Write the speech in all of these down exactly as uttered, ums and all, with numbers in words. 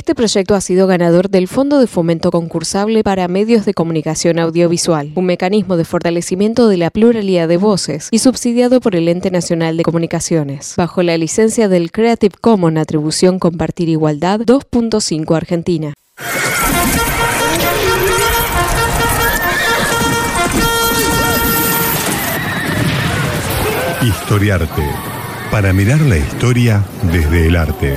Este proyecto ha sido ganador del Fondo de Fomento Concursable para Medios de Comunicación Audiovisual, un mecanismo de fortalecimiento de la pluralidad de voces y subsidiado por el Ente Nacional de Comunicaciones, bajo la licencia del Creative Commons Atribución Compartir Igualdad dos punto cinco Argentina. Historiarte, para mirar la historia desde el arte.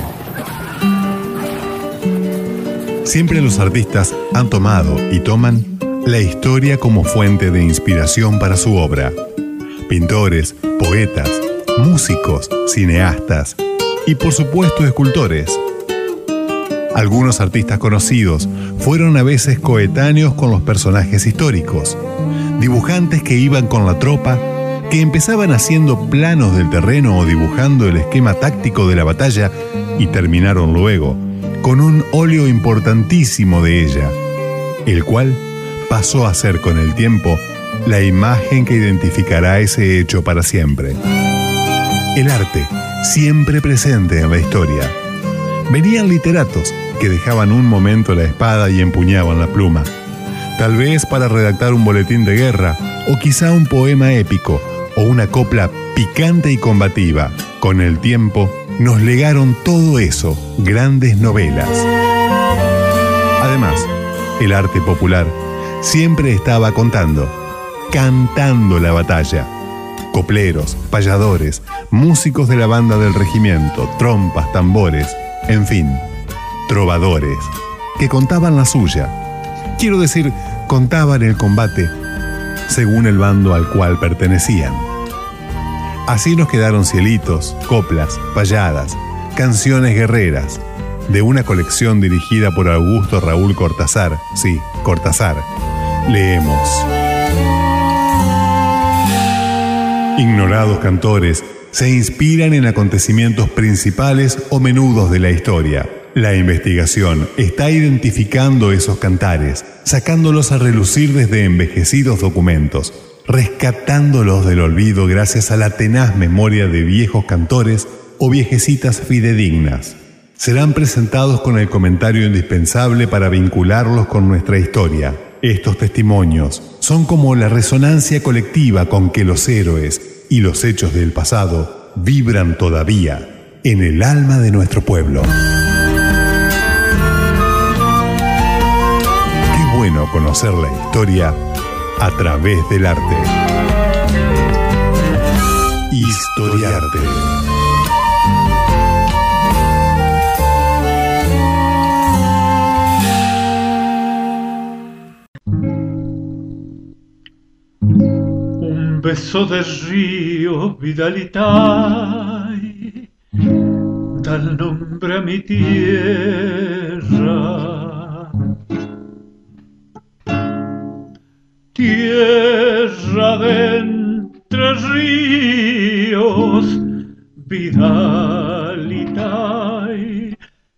Siempre los artistas han tomado y toman la historia como fuente de inspiración para su obra. Pintores, poetas, músicos, cineastas y por supuesto escultores. Algunos artistas conocidos fueron a veces coetáneos con los personajes históricos, dibujantes que iban con la tropa, que empezaban haciendo planos del terreno o dibujando el esquema táctico de la batalla y terminaron luego con un óleo importantísimo de ella, el cual pasó a ser con el tiempo la imagen que identificará ese hecho para siempre. El arte, siempre presente en la historia. Venían literatos que dejaban un momento la espada y empuñaban la pluma, tal vez para redactar un boletín de guerra o quizá un poema épico o una copla picante y combativa. Con el tiempo nos legaron todo eso, grandes novelas. Además, el arte popular siempre estaba contando, cantando la batalla. Copleros, payadores, músicos de la banda del regimiento, trompas, tambores, en fin, trovadores, que contaban la suya. Quiero decir, contaban el combate según el bando al cual pertenecían. Así nos quedaron cielitos, coplas, payadas, canciones guerreras, de una colección dirigida por Augusto Raúl Cortázar. Sí, Cortázar. Leemos. Ignorados cantores se inspiran en acontecimientos principales o menudos de la historia. La investigación está identificando esos cantares, sacándolos a relucir desde envejecidos documentos, rescatándolos del olvido gracias a la tenaz memoria de viejos cantores o viejecitas fidedignas. Serán presentados con el comentario indispensable para vincularlos con nuestra historia. Estos testimonios son como la resonancia colectiva con que los héroes y los hechos del pasado vibran todavía en el alma de nuestro pueblo. Qué bueno conocer la historia a través del arte. Historiarte. Un beso de río, Vidalitay, da el nombre a mi tierra. Tierra de entre ríos, Vidalitay,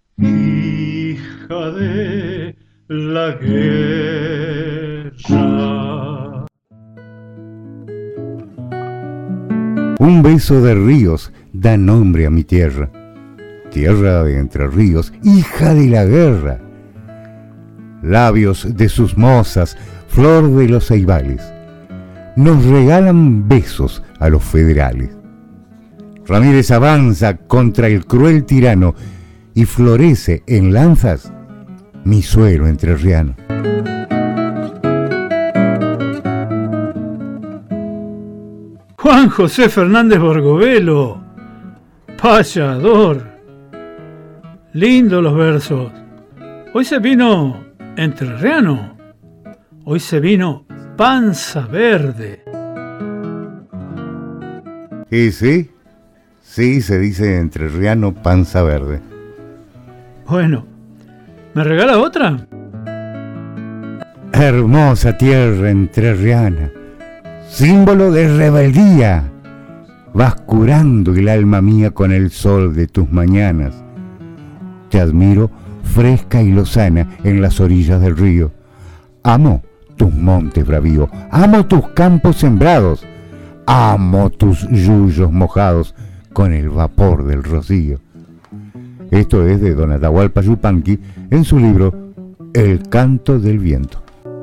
hija de la guerra. Un beso de ríos da nombre a mi tierra. Tierra de entre ríos, hija de la guerra. Labios de sus mozas, flor de los ceibales, nos regalan besos a los federales. Ramírez avanza contra el cruel tirano y florece en lanzas mi suelo entrerriano. Juan José Fernández Borgovelo, payador. Lindo los versos. Hoy se vino entrerriano. Hoy se vino panza verde. ¿Y sí? Sí, se dice entrerriano panza verde. Bueno, ¿me regala otra? Hermosa tierra entrerriana, símbolo de rebeldía, vas curando el alma mía con el sol de tus mañanas. Te admiro fresca y lozana en las orillas del río. Amo tus montes bravíos, amo tus campos sembrados, amo tus yuyos mojados con el vapor del rocío. Esto es de don Atahualpa Yupanqui en su libro El canto del viento.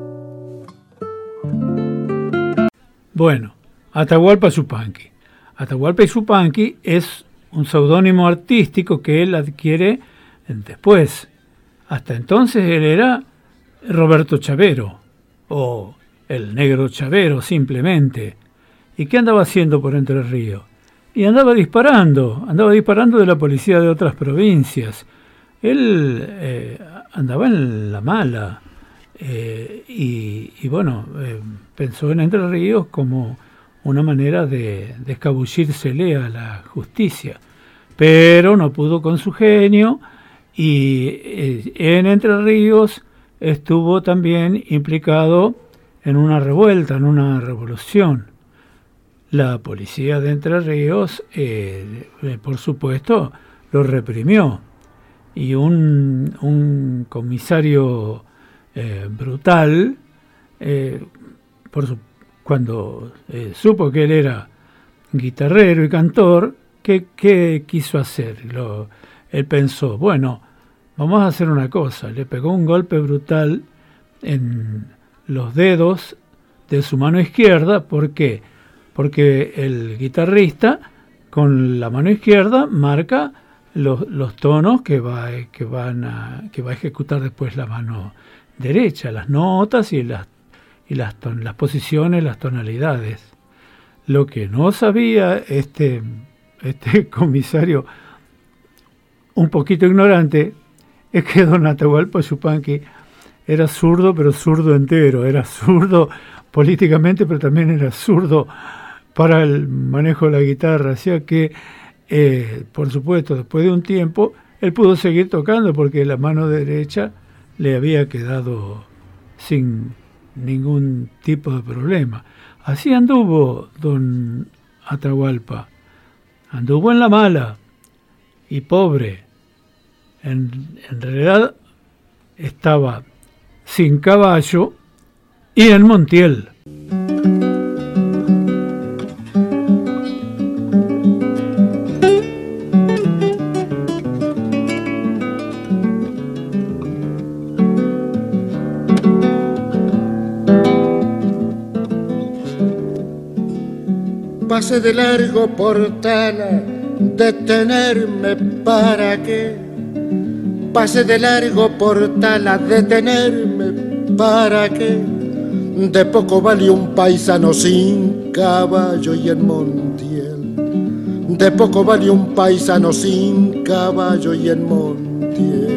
Bueno, Atahualpa Yupanqui. Atahualpa Yupanqui es un seudónimo artístico que él adquiere después. Hasta entonces él era Roberto Chavero, o el Negro Chavero simplemente. ¿Y qué andaba haciendo por Entre Ríos? Y andaba disparando, andaba disparando de la policía de otras provincias. Él eh, andaba en la mala eh, y, y bueno, eh, pensó en Entre Ríos como una manera de, de escabullírsele a la justicia. Pero no pudo con su genio y eh, en Entre Ríos estuvo también implicado en una revuelta, en una revolución. La policía de Entre Ríos, eh, eh, por supuesto, lo reprimió. Y un, un comisario eh, brutal, eh, por su, cuando eh, supo que él era guitarrero y cantor, ¿qué, qué quiso hacer? Lo, él pensó, bueno, vamos a hacer una cosa. Le pegó un golpe brutal en los dedos de su mano izquierda. ¿Por qué? Porque el guitarrista con la mano izquierda marca los, los tonos que va, que, van a, que va a ejecutar después la mano derecha, las notas y las, y las, ton, las posiciones, las tonalidades. Lo que no sabía este, este comisario un poquito ignorante es que don Atahualpa Yupanqui era zurdo, pero zurdo entero, era zurdo políticamente, pero también era zurdo para el manejo de la guitarra, o sea que, eh, por supuesto, después de un tiempo, él pudo seguir tocando porque la mano derecha le había quedado sin ningún tipo de problema. Así anduvo don Atahualpa, anduvo en la mala y pobre. En, en realidad estaba sin caballo y en Montiel. Pase de largo por Tala, detenerme para qué. Pase de largo por Tala, detenerme para qué. De poco vale un paisano sin caballo y en Montiel. De poco vale un paisano sin caballo y en Montiel.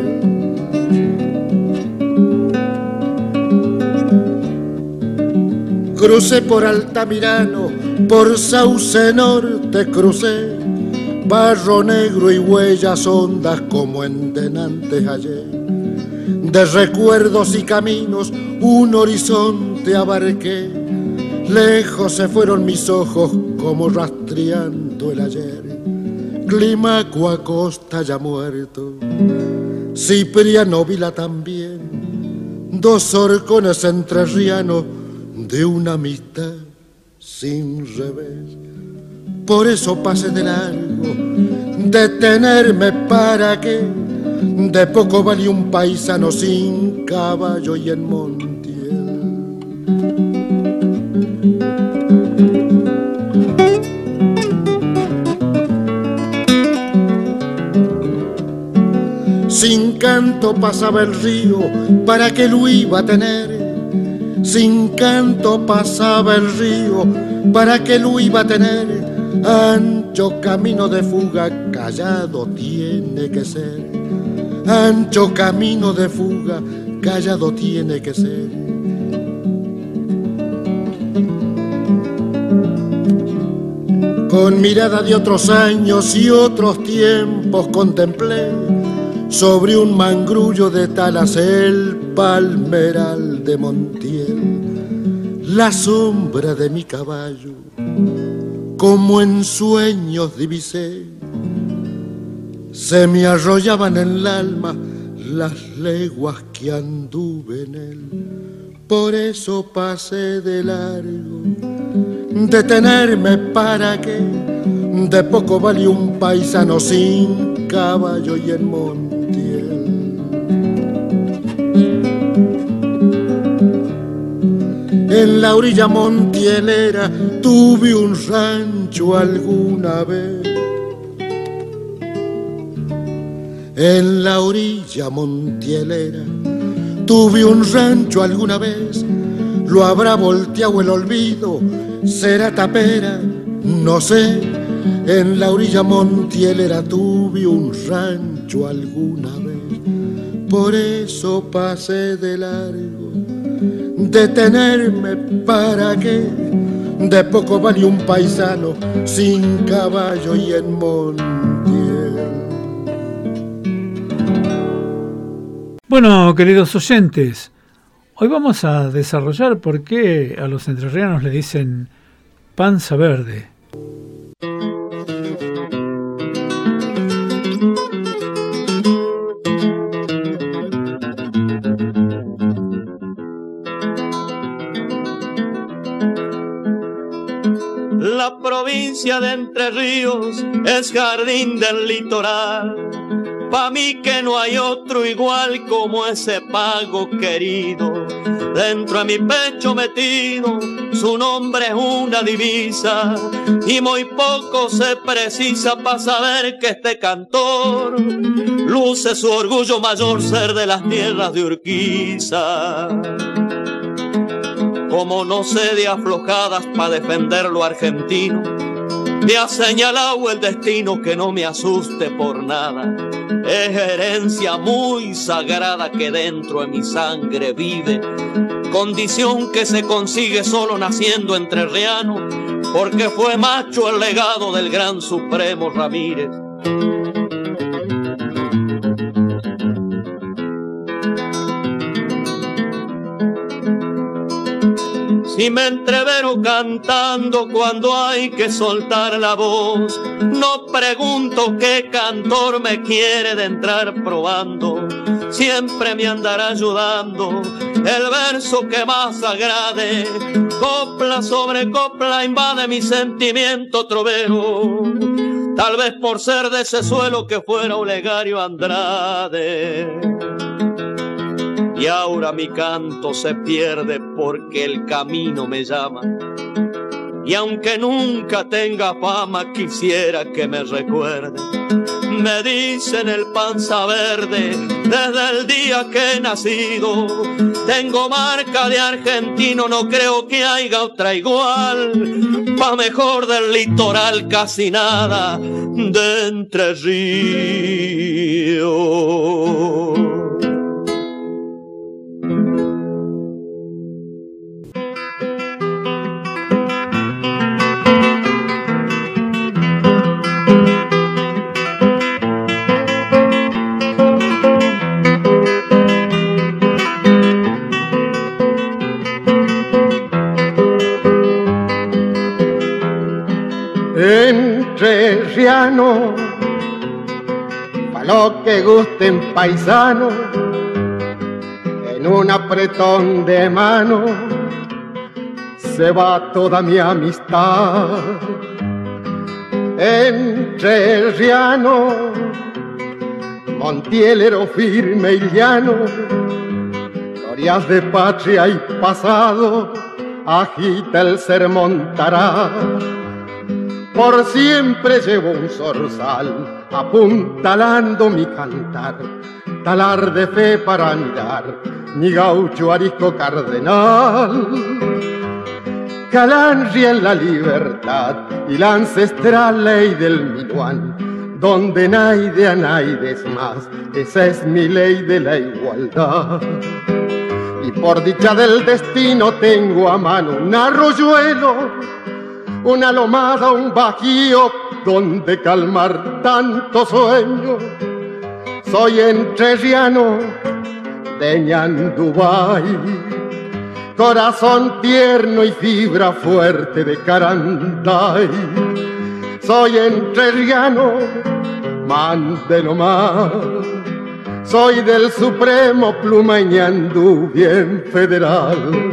Crucé por Altamirano, por Sauce Norte crucé, barro negro y huellas hondas como en denantes ayer. De recuerdos y caminos un horizonte abarqué, lejos se fueron mis ojos como rastreando el ayer. Climaco Acosta ya muerto, Cipriano Vila también, dos horcones entrerrianos de una amistad sin revés. Por eso pasé de largo, detenerme para qué. De poco vale un paisano sin caballo y en Montiel. Sin canto pasaba el río, ¿para qué lo iba a tener? Sin canto pasaba el río, ¿para qué lo iba a tener? Ancho camino de fuga, callado tiene que ser. Ancho camino de fuga, callado tiene que ser. Con mirada de otros años y otros tiempos contemplé sobre un mangrullo de Talas el palmeral de Montiel, la sombra de mi caballo, como en sueños divisé. Se me arrollaban en el alma las leguas que anduve en él. Por eso pasé de largo, detenerme para qué. De poco vale un paisano sin caballo y en Montiel. En la orilla montielera tuve un rancho alguna vez. En la orilla montielera tuve un rancho alguna vez. Lo habrá volteado el olvido, será tapera, no sé. En la orilla montielera tuve un rancho alguna vez. Por eso pasé de largo. Detenerme para qué, de poco vale un paisano sin caballo y en Montiel. Bueno, queridos oyentes, hoy vamos a desarrollar por qué a los entrerrianos le dicen panza verde. La provincia de Entre Ríos es jardín del litoral. Pa' mí que no hay otro igual como ese pago querido. Dentro de mi pecho metido, su nombre es una divisa. Y muy poco se precisa pa' saber que este cantor luce su orgullo mayor, ser de las tierras de Urquiza. Como no sé de aflojadas pa' defender lo argentino, me ha señalado el destino que no me asuste por nada. Es herencia muy sagrada que dentro de mi sangre vive, condición que se consigue solo naciendo entrerriano, porque fue macho el legado del gran Supremo Ramírez. Si me entrevero cantando cuando hay que soltar la voz, no pregunto qué cantor me quiere de entrar probando. Siempre me andará ayudando el verso que más agrade. Copla sobre copla invade mi sentimiento trovero. Tal vez por ser de ese suelo que fuera Olegario Andrade. Y ahora mi canto se pierde porque el camino me llama. Y aunque nunca tenga fama, quisiera que me recuerde. Me dicen el panza verde desde el día que he nacido. Tengo marca de argentino, no creo que haya otra igual. Pa' mejor del litoral casi nada de Entre Ríos. Entrerriano, pa' lo que gusten paisano, en un apretón de mano se va toda mi amistad. Entrerriano, montielero firme y llano, glorias de patria y pasado, agita el sermón tará. Por siempre llevo un zorzal apuntalando mi cantar, talar de fe para mirar mi gaucho arisco cardenal. Calanria en la libertad y la ancestral ley del minuán, donde naide a naide es más, esa es mi ley de la igualdad. Y por dicha del destino tengo a mano un arroyuelo, una lomada, un bajío donde calmar tanto sueño. Soy entrerriano de Ñandubay, corazón tierno y fibra fuerte de Carantay. Soy entrerriano, mande nomás, soy del Supremo Pluma y Ñandú bien federal.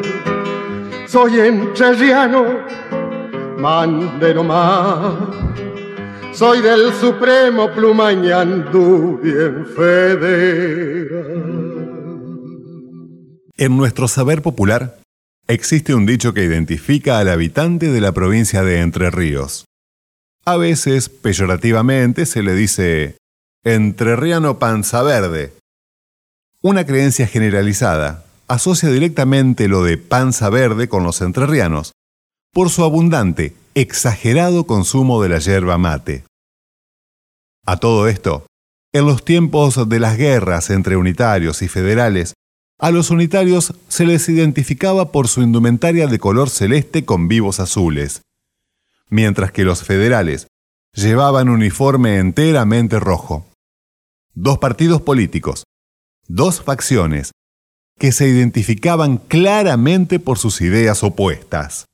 Soy entrerriano, mande nomás, soy del supremo Plumañandú bien federal. En nuestro saber popular existe un dicho que identifica al habitante de la provincia de Entre Ríos. A veces, peyorativamente, se le dice entrerriano panza verde. Una creencia generalizada asocia directamente lo de panza verde con los entrerrianos por su abundante, exagerado consumo de la yerba mate. A todo esto, en los tiempos de las guerras entre unitarios y federales, a los unitarios se les identificaba por su indumentaria de color celeste con vivos azules, mientras que los federales llevaban uniforme enteramente rojo. Dos partidos políticos, dos facciones, que se identificaban claramente por sus ideas opuestas.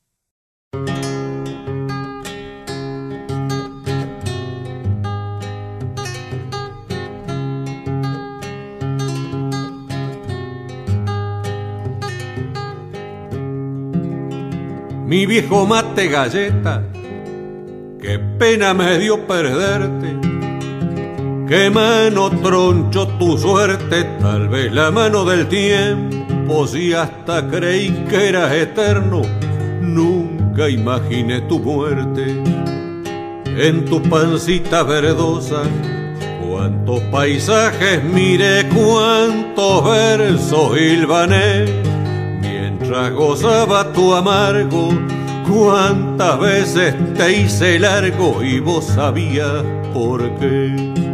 Mi viejo mate galleta, qué pena me dio perderte. Qué mano tronchó tu suerte, tal vez la mano del tiempo. Si hasta creí que eras eterno, nunca imaginé tu muerte. En tu pancita verdosa, cuántos paisajes miré, cuántos versos hilvané. Mientras gozaba tu amargo, cuántas veces te hice largo y vos sabías por qué.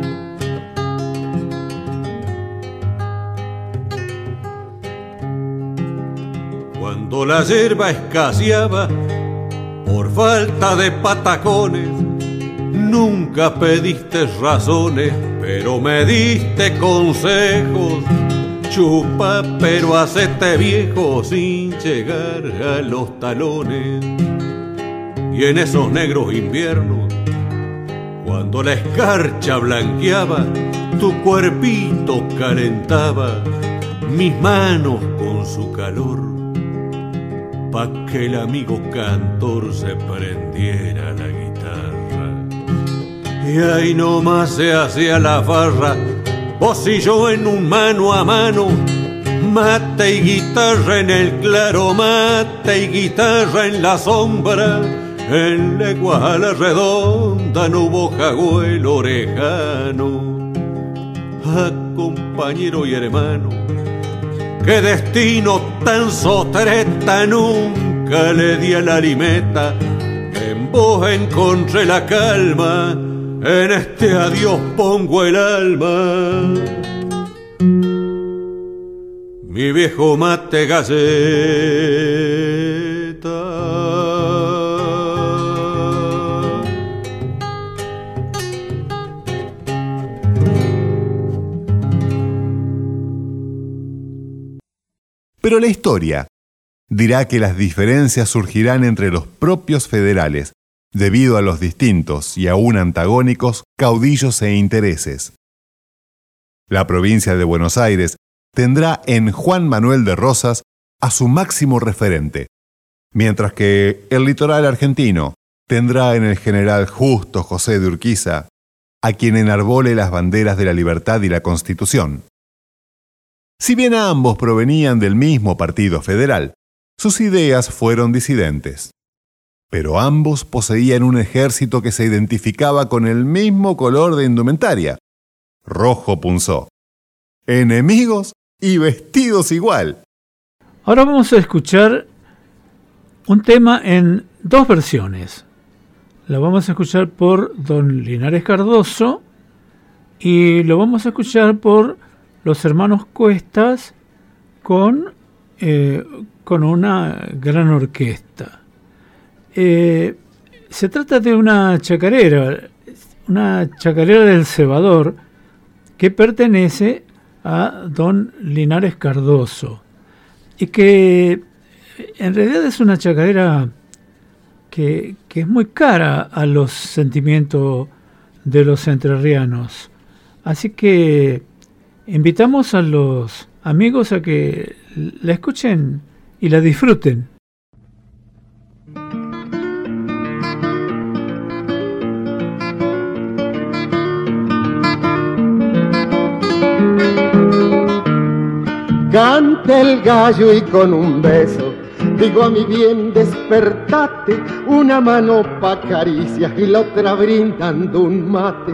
Cuando la yerba escaseaba por falta de patacones, nunca pediste razones, pero me diste consejos. Chupa, pero hacete viejo sin llegar a los talones. Y en esos negros inviernos, cuando la escarcha blanqueaba, tu cuerpito calentaba mis manos con su calor, pa' que el amigo cantor se prendiera la guitarra. Y ahí nomás se hacía la farra, vos y yo en un mano a mano, mate y guitarra en el claro, mate y guitarra en la sombra. En leguas a la redonda no hubo jagüel orejano. Ah, compañero y hermano, qué destino tan sotreta, nunca le di a la limeta. En vos encontré la calma, en este adiós pongo el alma. Mi viejo mate galleta. Pero la historia dirá que las diferencias surgirán entre los propios federales, debido a los distintos y aún antagónicos caudillos e intereses. La provincia de Buenos Aires tendrá en Juan Manuel de Rosas a su máximo referente, mientras que el litoral argentino tendrá en el general Justo José de Urquiza a quien enarbole las banderas de la libertad y la Constitución. Si bien ambos provenían del mismo partido federal, sus ideas fueron disidentes. Pero ambos poseían un ejército que se identificaba con el mismo color de indumentaria, rojo punzó. Enemigos y vestidos igual. Ahora vamos a escuchar un tema en dos versiones. Lo vamos a escuchar por don Linares Cardoso y lo vamos a escuchar por los hermanos Cuestas con, eh, con una gran orquesta. Eh, se trata de una chacarera, una chacarera del cebador que pertenece a don Linares Cardoso y que en realidad es una chacarera que, que es muy cara a los sentimientos de los entrerrianos. Así que invitamos a los amigos a que la escuchen y la disfruten. Canta el gallo y con un beso digo a mi bien despertate, una mano pa' caricias y la otra brindando un mate.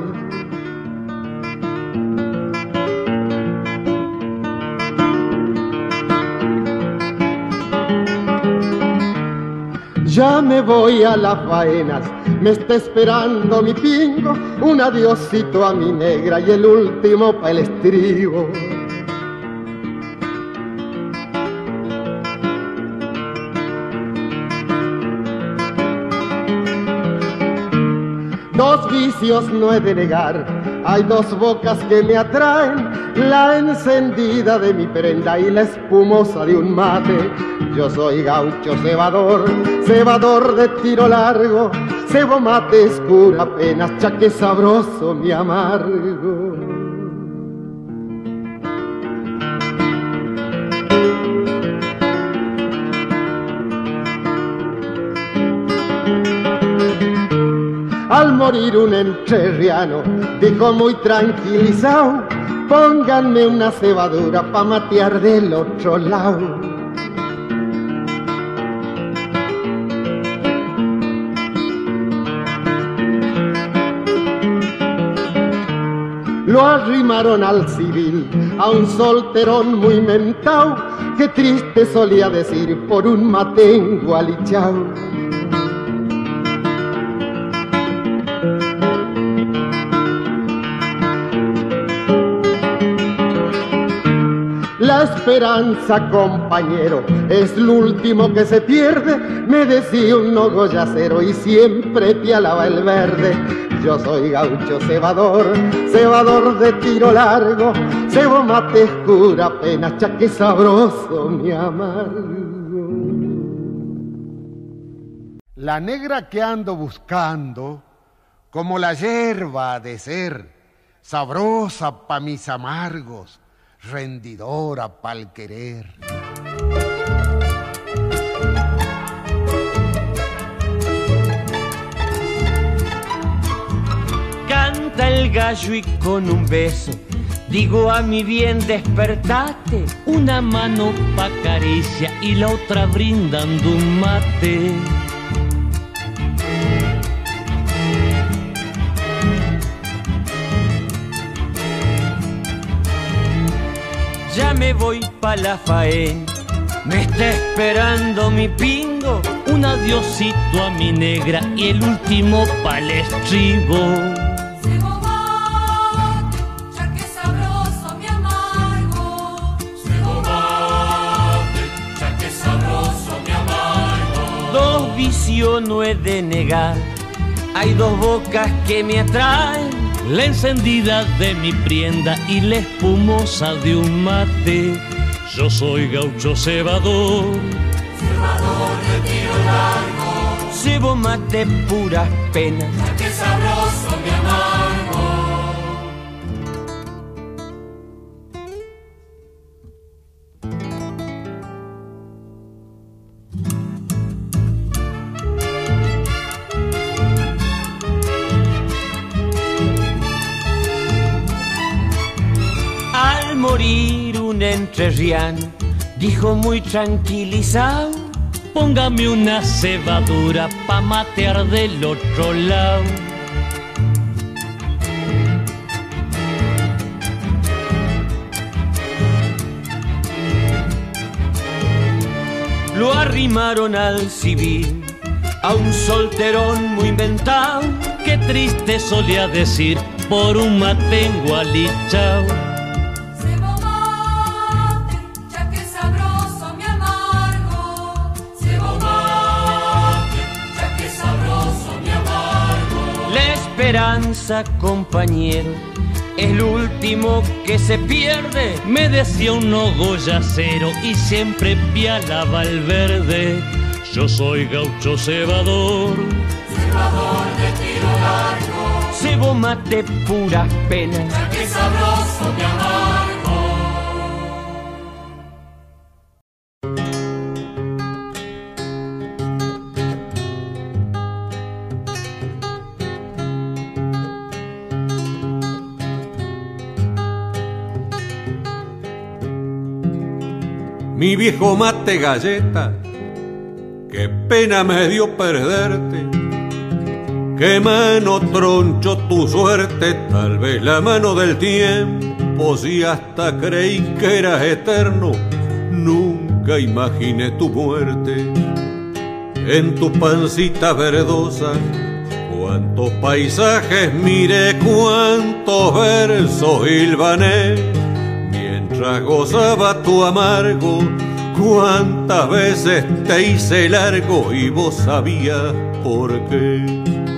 Ya me voy a las faenas, me está esperando mi pingo, un adiosito a mi negra y el último pa' el estribo. Dos vicios no he de negar, hay dos bocas que me atraen, la encendida de mi prenda y la espumosa de un mate. Yo soy gaucho cebador, cebador de tiro largo, cebo mate escura apenas, chaque sabroso mi amargo. Al morir un entrerriano, dijo muy tranquilizado, pónganme una cebadura pa' matear del otro lado. Lo arrimaron al civil, a un solterón muy mentao, que triste solía decir por un matengo alichao. La esperanza, compañero, es lo último que se pierde, me decía un nogoyacero y siempre pialaba el verde. Yo soy gaucho cebador, cebador de tiro largo, cebo mate escura apenas, chaque sabroso mi amargo. La negra que ando buscando, como la hierba ha de ser, sabrosa pa' mis amargos, rendidora pa'l querer. Canta el gallo y con un beso digo a mi bien despertate, una mano pa' caricia y la otra brindando un mate. Ya me voy pa' la faena, me está esperando mi pingo, un adiosito a mi negra y el último pa'l estribo. Cebo mate, chaque sabroso mi amargo. Cebo mate, chaque sabroso mi amargo. Dos vicios no he de negar, hay dos bocas que me atraen, la encendida de mi prenda y la espumosa de un mate. Yo soy gaucho cebador, cebador de tiro largo, cebo mate puras penas, chaque sabroso mi amargo. Al morir un entrerriano, dijo muy tranquilizado, póngame una cebadura pa' matear del otro lado. Lo arrimaron al civil, a un solterón muy inventado, que triste solía decir por un matengo alichao. Esperanza, compañero, el último que se pierde, me decía un nogoyacero y siempre pialaba el verde. Yo soy gaucho cebador, cebador de tiro largo, cebo mate puras penas, chaque sabroso mi amargo. mi viejo mate galleta, qué pena me dio perderte. Qué mano troncho tu suerte, tal vez la mano del tiempo, si hasta creí que eras eterno, nunca imaginé tu muerte. En tu pancita verdosa, cuántos paisajes miré, cuántos versos hilvané, mientras gozaba tu amargo, cuántas veces te hice largo y vos sabías por qué.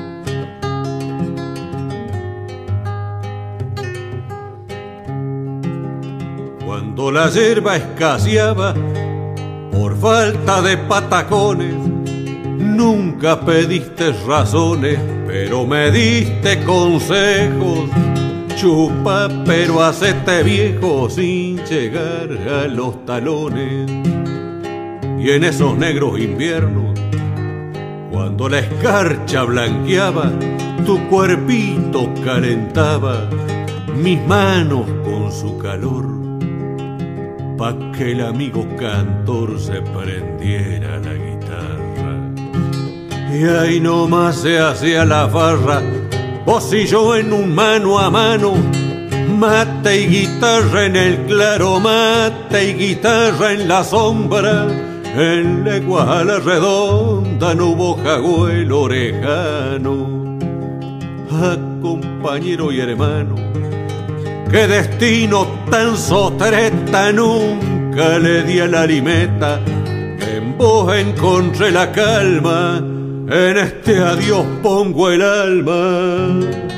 Cuando la yerba escaseaba por falta de patacones, nunca pediste razones, pero me diste consejos. Chupa, pero hacete viejo sin llegar a los talones. Y en esos negros inviernos, cuando la escarcha blanqueaba, tu cuerpito calentaba mis manos con su calor, pa' que el amigo cantor se prendiera la guitarra. Y ahí nomás se hacía la farra, vos y yo en un mano a mano, mate y guitarra en el claro, mate y guitarra en la sombra. En leguas a la redonda no hubo jagüelo orejano. Ah, compañero y hermano, qué destino tan sotreta, nunca le di a la limeta. En vos encontré la calma, en este adiós pongo el alma.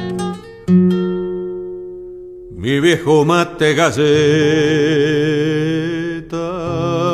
Mi viejo mate galleta.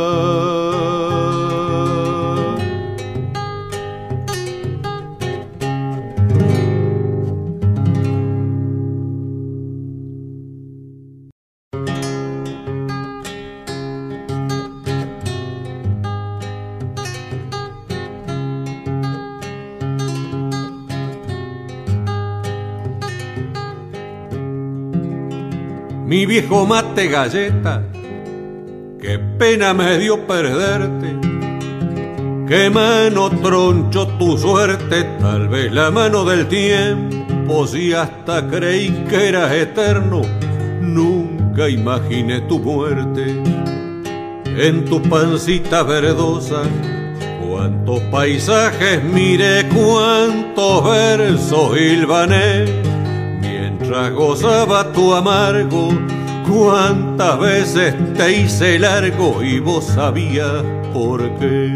Mi viejo mate galleta, qué pena me dio perderte. Qué mano troncho tu suerte, tal vez la mano del tiempo, si hasta creí que eras eterno, nunca imaginé tu muerte. En tu pancita verdosa, cuántos paisajes miré, cuántos versos hilvané, mientras gozaba tu amargo, cuántas veces te hice largo y vos sabías por qué.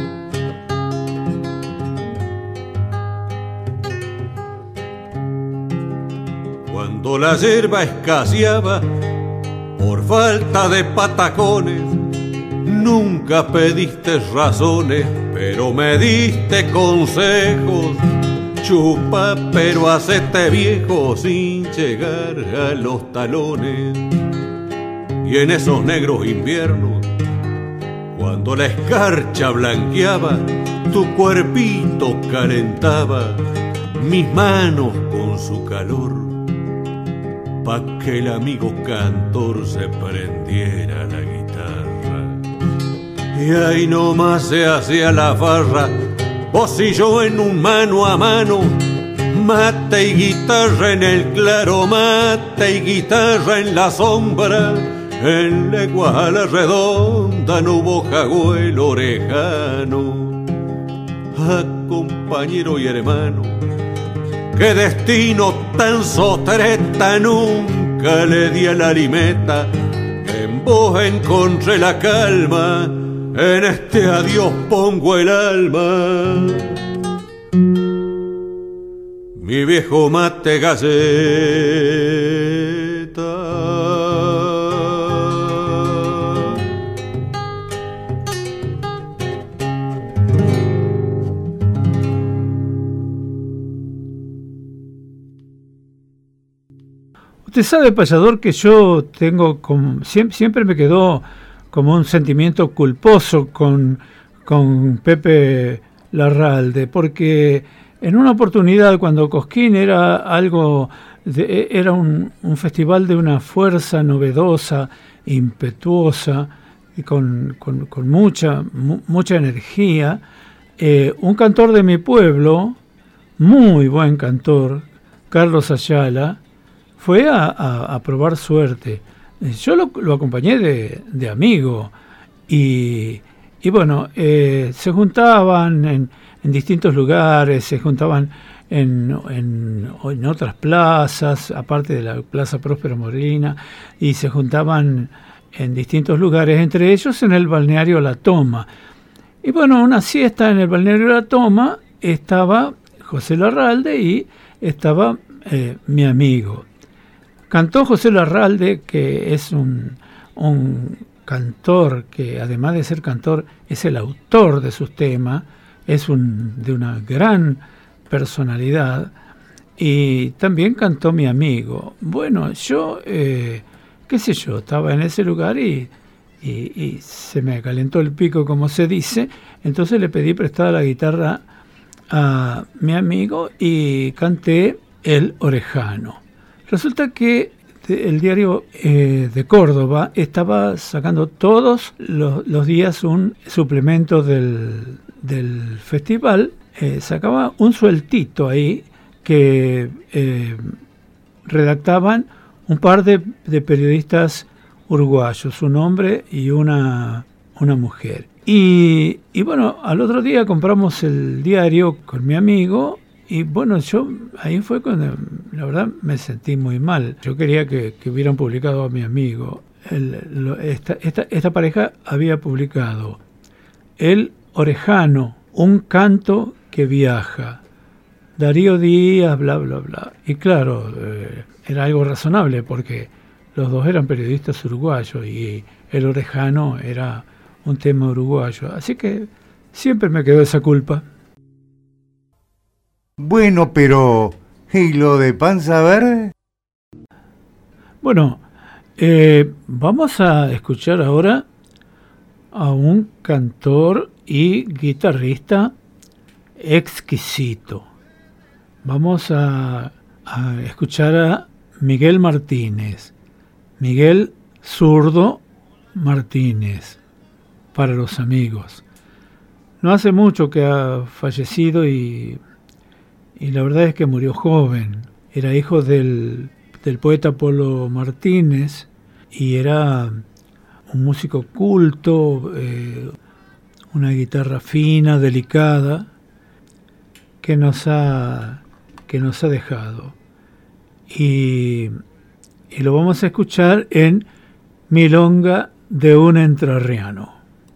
Cuando la yerba escaseaba por falta de patacones, nunca pediste razones, pero me diste consejos. Chupa, pero hacete viejo sin llegar a los talones. Y en esos negros inviernos, cuando la escarcha blanqueaba, tu cuerpito calentaba mis manos con su calor, pa' que el amigo cantor se prendiera la guitarra. Y ahí nomás se hacía la farra, vos y yo en un mano a mano, mate y guitarra en el claro, mate y guitarra en la sombra. En leguas a la redonda no hubo jagüelo orejano. Ah, compañero y hermano, qué destino tan sotreta, nunca le di a la limeta. En vos encontré la calma, en este adiós pongo el alma. Mi viejo mate galleta. Usted sabe, payador, que yo tengo como, siempre, siempre me quedó como un sentimiento culposo con, con Pepe Larralde, porque en una oportunidad cuando Cosquín era algo, de, era un, un festival de una fuerza novedosa, impetuosa, y con, con, con mucha, mu, mucha energía. Eh, un cantor de mi pueblo, muy buen cantor, Carlos Ayala, fue a, a, a probar suerte. Yo lo, lo acompañé de, de amigo y, y bueno, eh, se juntaban en, en distintos lugares, se juntaban en, en, en otras plazas, aparte de la Plaza Próspero Molina, y se juntaban en distintos lugares, entre ellos en el balneario La Toma. Y bueno, una siesta en el balneario La Toma, estaba José Larralde y estaba eh, mi amigo. Cantó José Larralde, que es un, un cantor que además de ser cantor es el autor de sus temas, es un, de una gran personalidad, y también cantó mi amigo. Bueno, yo, eh, qué sé yo, estaba en ese lugar y, y, y se me calentó el pico, como se dice, entonces le pedí prestada la guitarra a mi amigo y canté El Orejano. Resulta que el diario eh, de Córdoba estaba sacando todos los, los días un suplemento del, del festival. Eh, sacaba un sueltito ahí que eh, redactaban un par de, de periodistas uruguayos, un hombre y una, una mujer. Y, y bueno, al otro día compramos el diario con mi amigo y bueno, yo ahí fue cuando la verdad me sentí muy mal. Yo quería que, que hubieran publicado a mi amigo. El, lo, esta, esta, esta pareja había publicado El Orejano, un canto que viaja, Darío Díaz, bla, bla, bla. Y claro, eh, era algo razonable porque los dos eran periodistas uruguayos y El Orejano era un tema uruguayo. Así que siempre me quedó esa culpa. Bueno, pero ¿y lo de Panza Verde? Bueno, eh, vamos a escuchar ahora a un cantor y guitarrista exquisito. Vamos a, a escuchar a Miguel Martínez, Miguel Zurdo Martínez, para los amigos. No hace mucho que ha fallecido y, y la verdad es que murió joven. Era hijo del, del poeta Polo Martínez y era un músico culto, eh, una guitarra fina, delicada, que nos ha, que nos ha dejado. Y, y lo vamos a escuchar en Milonga de un entrerriano.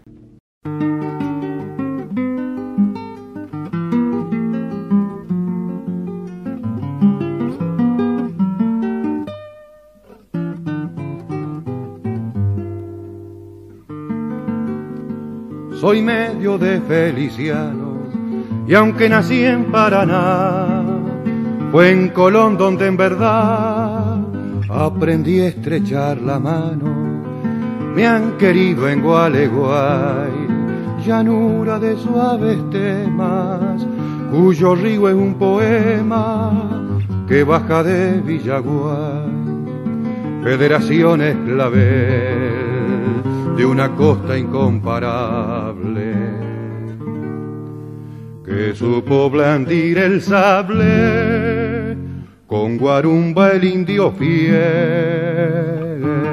Soy medio de Feliciano, y aunque nací en Paraná, fue en Colón donde en verdad aprendí a estrechar la mano. Me han querido en Gualeguay, llanura de suaves temas, cuyo río es un poema que baja de Villaguay. Federación es clavel de una costa incomparable, que supo blandir el sable con guarumba el indio fiel.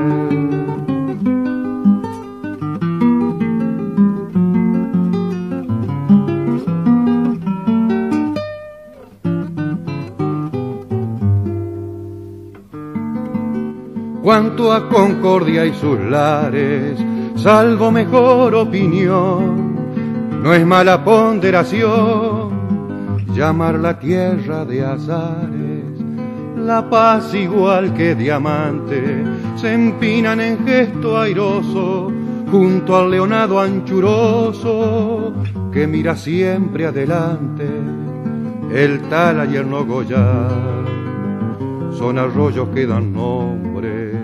Cuanto a Concordia y sus lares, salvo mejor opinión, no es mala ponderación llamar la tierra de azares. La paz igual que diamante se empinan en gesto airoso junto al leonado anchuroso que mira siempre adelante. El Tala y el Nogoyal son arroyos que dan nombre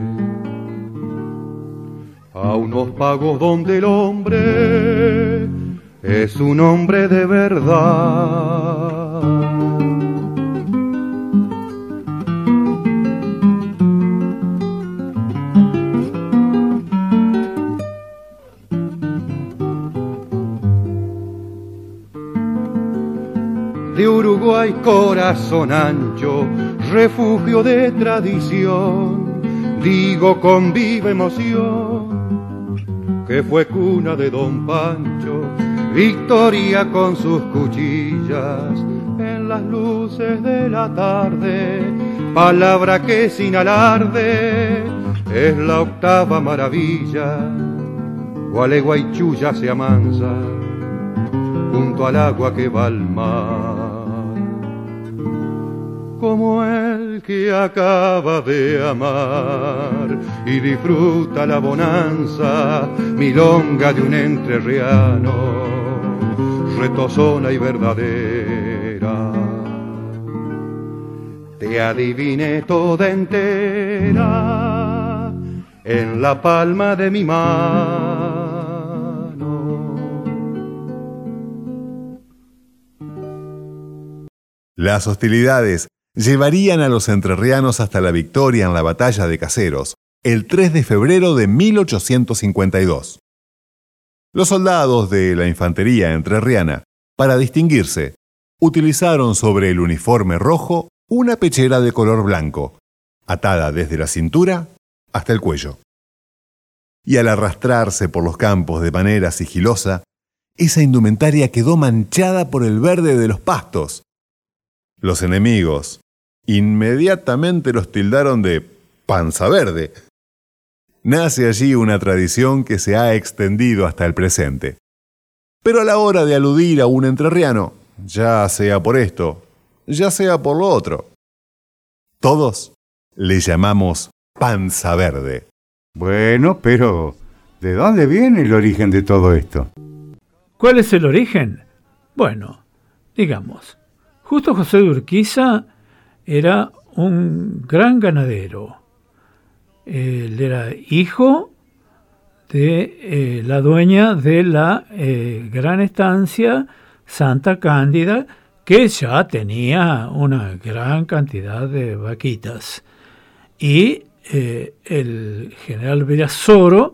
a unos pagos donde el hombre es un hombre de verdad. de Uruguay corazón ancho, refugio de tradición, digo con viva emoción, que fue cuna de Don Pancho, Victoria con sus cuchillas, en las luces de la tarde, palabra que sin alarde es la octava maravilla. Gualeguaychú ya se amansa junto al agua que va al mar, como el que acaba de amar y disfruta la bonanza milonga de un entrerriano, retozona y verdadera. Te adiviné toda entera en la palma de mi mano. Las hostilidades llevarían a los entrerrianos hasta la victoria en la batalla de Caseros, el tres de febrero de mil ochocientos cincuenta y dos. Los soldados de la infantería entrerriana, para distinguirse, utilizaron sobre el uniforme rojo una pechera de color blanco, atada desde la cintura hasta el cuello. Y al arrastrarse por los campos de manera sigilosa, esa indumentaria quedó manchada por el verde de los pastos. Los enemigos inmediatamente los tildaron de panza verde. Nace allí una tradición que se ha extendido hasta el presente. Pero a la hora de aludir a un entrerriano, ya sea por esto, ya sea por lo otro, todos le llamamos panza verde. Bueno, pero ¿de dónde viene el origen de todo esto? ¿Cuál es el origen? Bueno, digamos, Justo José de Urquiza era un gran ganadero. Él era hijo de eh, la dueña de la eh, gran estancia Santa Cándida, que ya tenía una gran cantidad de vaquitas. Y eh, el general Virasoro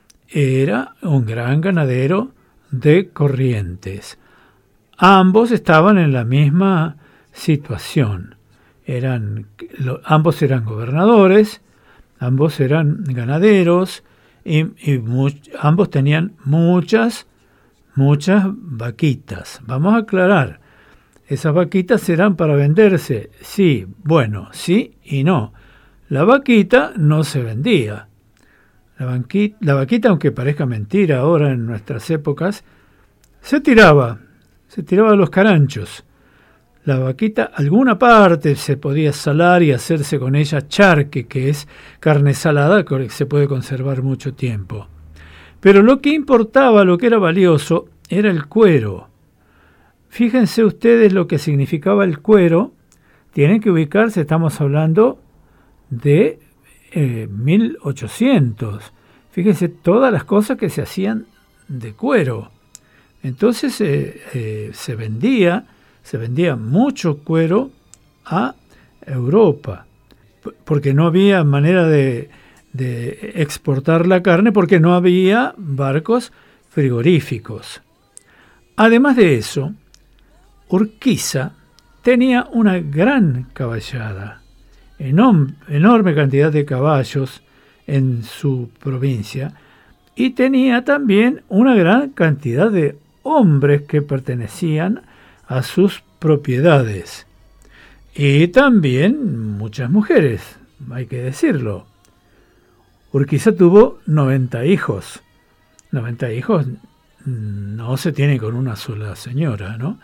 era un gran ganadero de Corrientes. Ambos estaban en la misma situación. Eran, lo, ambos eran gobernadores, ambos eran ganaderos y, y much, ambos tenían muchas, muchas vaquitas. Vamos a aclarar, esas vaquitas eran para venderse. Sí, bueno, sí y no. La vaquita no se vendía. La, banqui, la vaquita, aunque parezca mentira ahora en nuestras épocas, se tiraba. Se tiraba a los caranchos. La vaquita, alguna parte se podía salar y hacerse con ella charque, que es carne salada que se puede conservar mucho tiempo. Pero lo que importaba, lo que era valioso, era el cuero. Fíjense ustedes lo que significaba el cuero. Tienen que ubicarse, estamos hablando de eh, mil ochocientos. Fíjense todas las cosas que se hacían de cuero. Entonces eh, eh, se vendía, se vendía mucho cuero a Europa, porque no había manera de, de exportar la carne, porque no había barcos frigoríficos. Además de eso, Urquiza tenía una gran caballada, enorme, enorme cantidad de caballos en su provincia, y tenía también una gran cantidad de hombres que pertenecían a sus propiedades. Y también muchas mujeres, hay que decirlo. Urquiza tuvo noventa hijos. noventa hijos no se tiene con una sola señora, ¿no?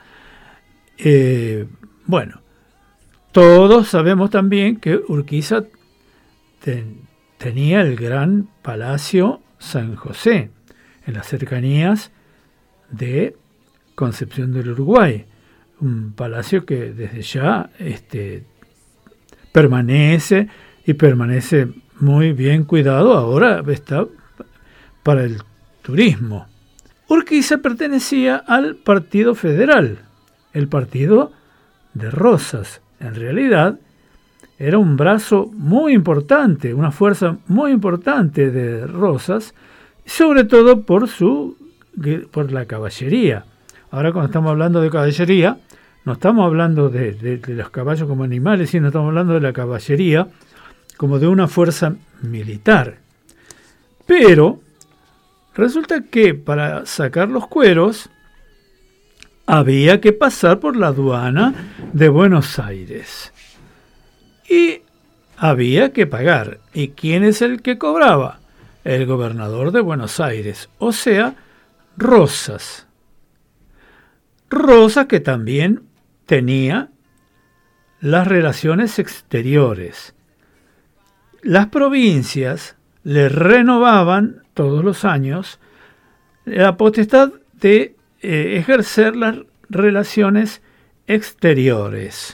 Eh, bueno, todos sabemos también que Urquiza ten, tenía el gran Palacio San José, en las cercanías de Concepción del Uruguay, un palacio que desde ya este, permanece y permanece muy bien cuidado, ahora está para el turismo. Urquiza pertenecía al Partido Federal, el partido de Rosas. En realidad era un brazo muy importante, una fuerza muy importante de Rosas, sobre todo por su por la caballería. Ahora, cuando estamos hablando de caballería, no estamos hablando de, de, de los caballos como animales, sino estamos hablando de la caballería como de una fuerza militar. Pero resulta que para sacar los cueros había que pasar por la aduana de Buenos Aires. Y había que pagar. ¿Y quién es el que cobraba? El gobernador de Buenos Aires, o sea, Rosas. Rosas que también tenía las relaciones exteriores. Las provincias le renovaban todos los años la potestad de eh, ejercer las relaciones exteriores.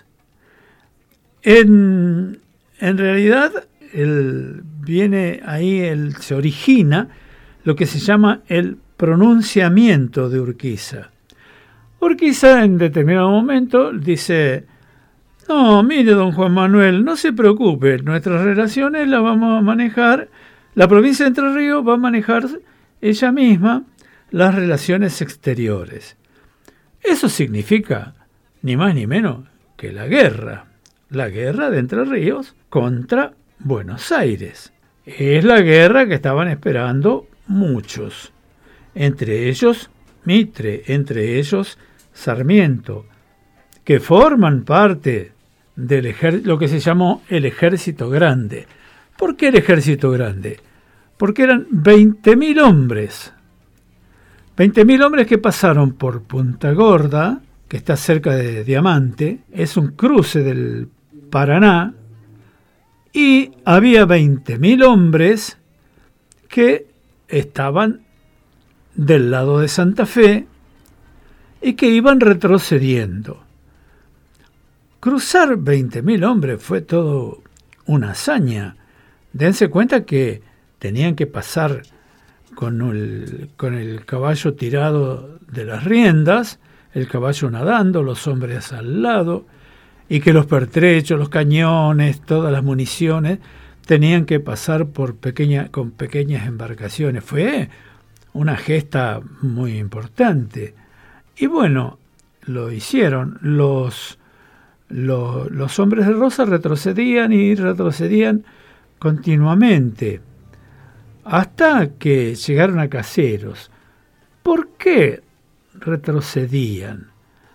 En, en realidad, el, viene ahí, el, se origina lo que se llama el pronunciamiento de Urquiza. Urquiza en determinado momento dice: no, mire, don Juan Manuel, no se preocupe, nuestras relaciones las vamos a manejar, la provincia de Entre Ríos va a manejar ella misma las relaciones exteriores. Eso significa ni más ni menos que la guerra, la guerra de Entre Ríos contra Buenos Aires. Es la guerra que estaban esperando muchos, entre ellos Mitre, entre ellos Sarmiento, que forman parte del ejército, lo que se llamó el Ejército Grande. ¿Por qué el Ejército Grande? Porque eran veinte mil hombres. veinte mil hombres que pasaron por Punta Gorda, que está cerca de Diamante, es un cruce del Paraná, y había veinte mil hombres que estaban del lado de Santa Fe y que iban retrocediendo. Cruzar veinte mil hombres fue todo una hazaña. Dense cuenta que tenían que pasar con el, con el caballo tirado de las riendas, el caballo nadando, los hombres al lado, y que los pertrechos, los cañones, todas las municiones tenían que pasar por pequeña, con pequeñas embarcaciones. Fue una gesta muy importante. Y bueno, lo hicieron. Los, los, los hombres de Rosa retrocedían y retrocedían continuamente hasta que llegaron a Caseros. ¿Por qué retrocedían?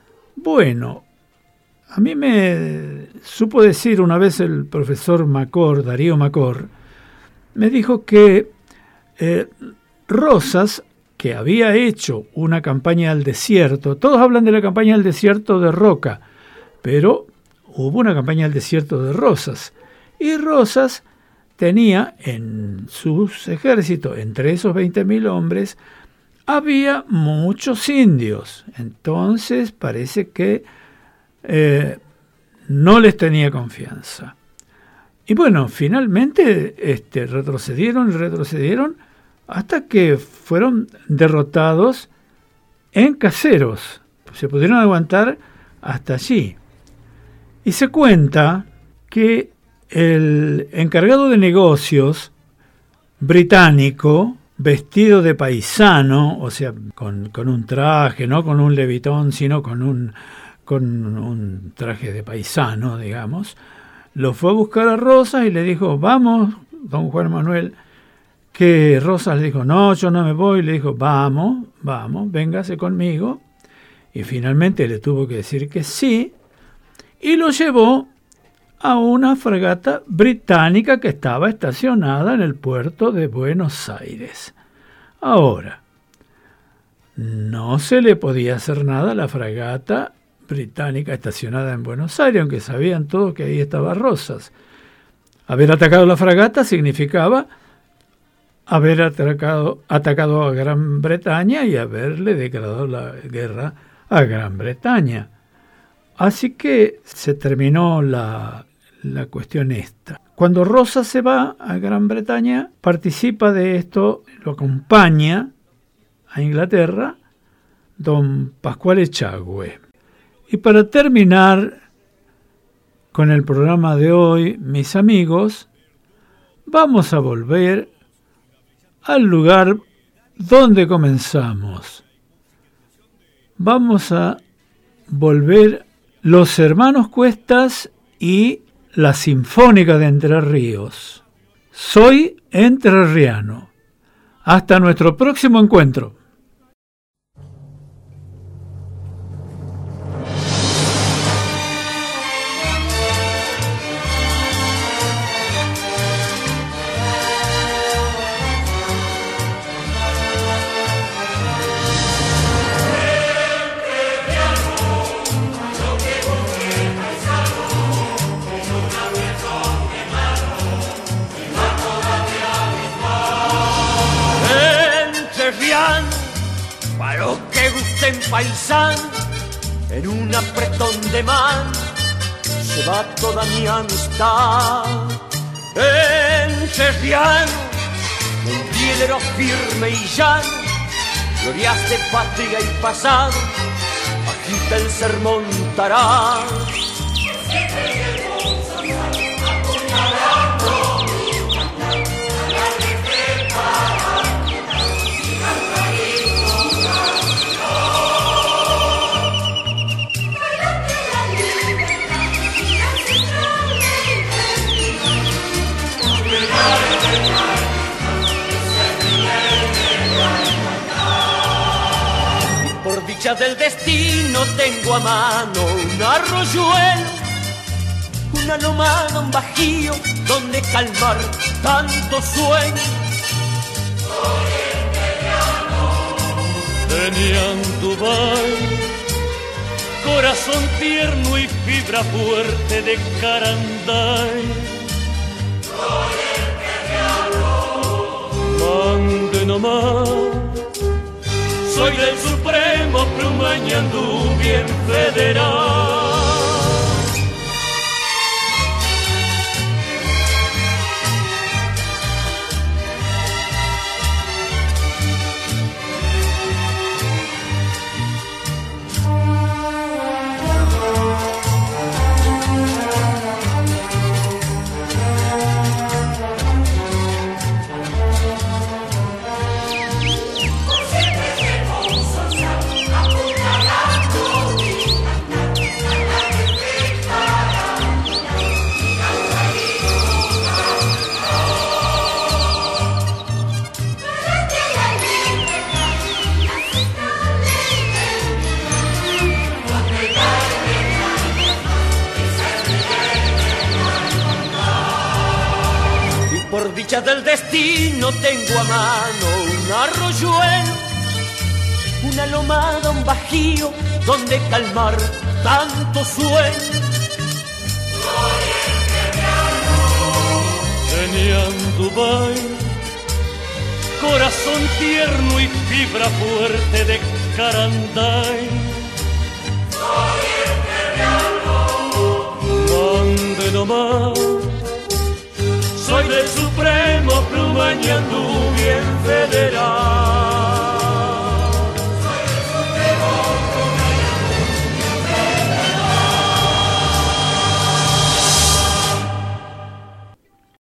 Bueno, a mí me supo decir una vez el profesor Macor, Darío Macor, me dijo que eh, Rosas, que había hecho una campaña al desierto, todos hablan de la campaña al desierto de Roca, pero hubo una campaña al desierto de Rosas, y Rosas tenía en sus ejércitos, entre esos veinte mil hombres, había muchos indios. Entonces parece que eh, no les tenía confianza. Y bueno, finalmente este, retrocedieron y retrocedieron hasta que fueron derrotados en Caseros. Se pudieron aguantar hasta allí. Y se cuenta que el encargado de negocios británico, vestido de paisano, o sea, con, con un traje, no con un levitón, sino con un, con un traje de paisano, digamos, lo fue a buscar a Rosas y le dijo: vamos, don Juan Manuel. Que Rosas le dijo: no, yo no me voy. Le dijo: vamos, vamos, véngase conmigo. Y finalmente le tuvo que decir que sí, y lo llevó a una fragata británica que estaba estacionada en el puerto de Buenos Aires. Ahora, no se le podía hacer nada a la fragata británica estacionada en Buenos Aires, aunque sabían todos que ahí estaba Rosas. Haber atacado la fragata significaba haber atacado, atacado a Gran Bretaña y haberle declarado la guerra a Gran Bretaña. Así que se terminó la, la cuestión esta. Cuando Rosas se va a Gran Bretaña, participa de esto, lo acompaña a Inglaterra don Pascual Echagüe. Y para terminar con el programa de hoy, mis amigos, vamos a volver al lugar donde comenzamos. Vamos a volver Los Hermanos Cuestas y la Sinfónica de Entre Ríos. Soy entrerriano. Hasta nuestro próximo encuentro. Para los que gusten paisán, en un apretón de mano se va toda mi amistad. Entrerriano, montielero firme y llano, glorias de patria y pasado, agita el sermón tará. Por dicha del destino tengo a mano un arroyuelo, una lomada, un bajío donde calmar tanto sueño. Soy entrerriano, tenía Andúbal, corazón tierno y fibra fuerte de Caranday. Soy entrerriano, mande nomás. Soy del Supremo Plumañandú bien federal. Por dicha del destino tengo a mano un arroyuelo, una lomada, un bajío donde calmar tanto sueño. soy entrerriano, tenía Andúbal, corazón tierno y fibra fuerte de Caranday. soy entrerriano, mande nomás. Soy del Supremo Plumañandú bien federal.